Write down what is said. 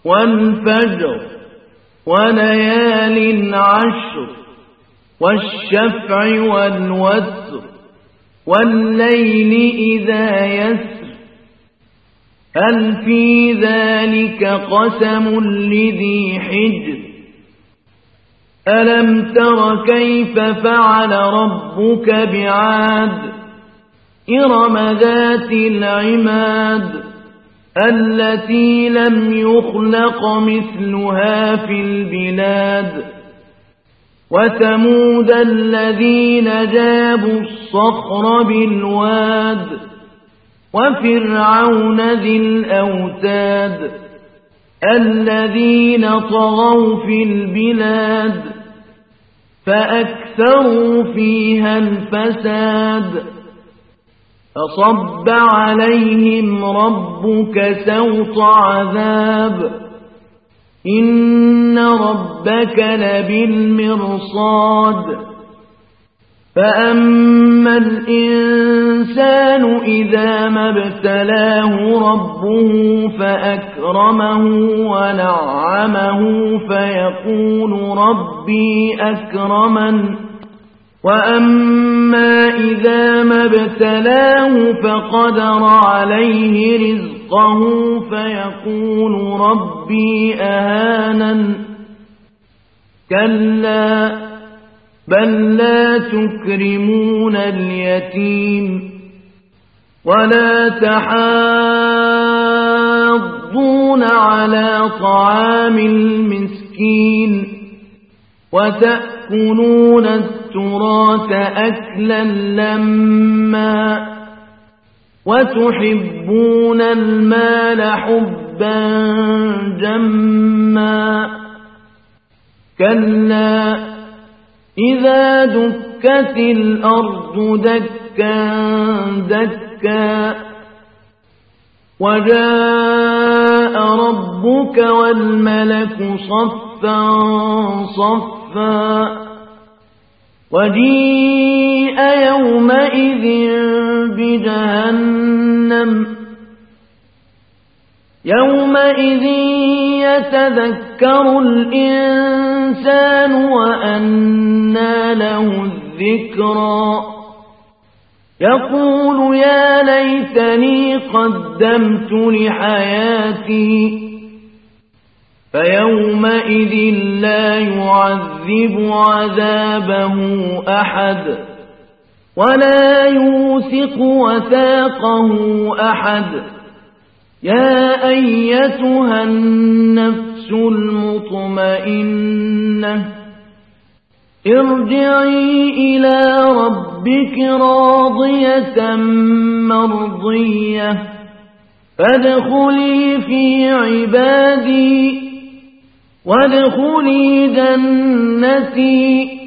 والفجر وليال عشر والشفع والوتر والليل إذا يسر هل في ذلك قسم لذي حجر ألم تر كيف فعل ربك بعاد إرم ذات العماد التي لم يخلق مثلها في البلاد وثمود الذين جابوا الصخر بالواد وفرعون ذي الأوتاد الذين طغوا في البلاد فأكثروا فيها الفساد فصب عليهم ربك سوط عذاب إن ربك لبالمرصاد فأما الإنسان إذا ما ابتلاه ربه فأكرمه ونعمه فيقول ربي أكرمن وأما إذا ما ابتلاه فقدر عليه رزقه فيقول ربي أهانن كلا بل لا تكرمون اليتيم ولا تحاضون على طعام المسكين وتأكلون التراث أكلا لما وتحبون المال حبا جما كلا إذا دكت الأرض دكا دكا وجاء ربك والملك صفا صفا وجيء يومئذ بجهنم يومئذ يتذكر الإنسان وأنى له الذكرى يقول يا ليتني قدمت لحياتي فيومئذ لا يعذب عذابه أحد ولا يوثق وثاقه أحد يا أيتها النفس المطمئنة ارجعي إلى ربك راضية مرضية فادخلي في عبادي وادخلي جنتي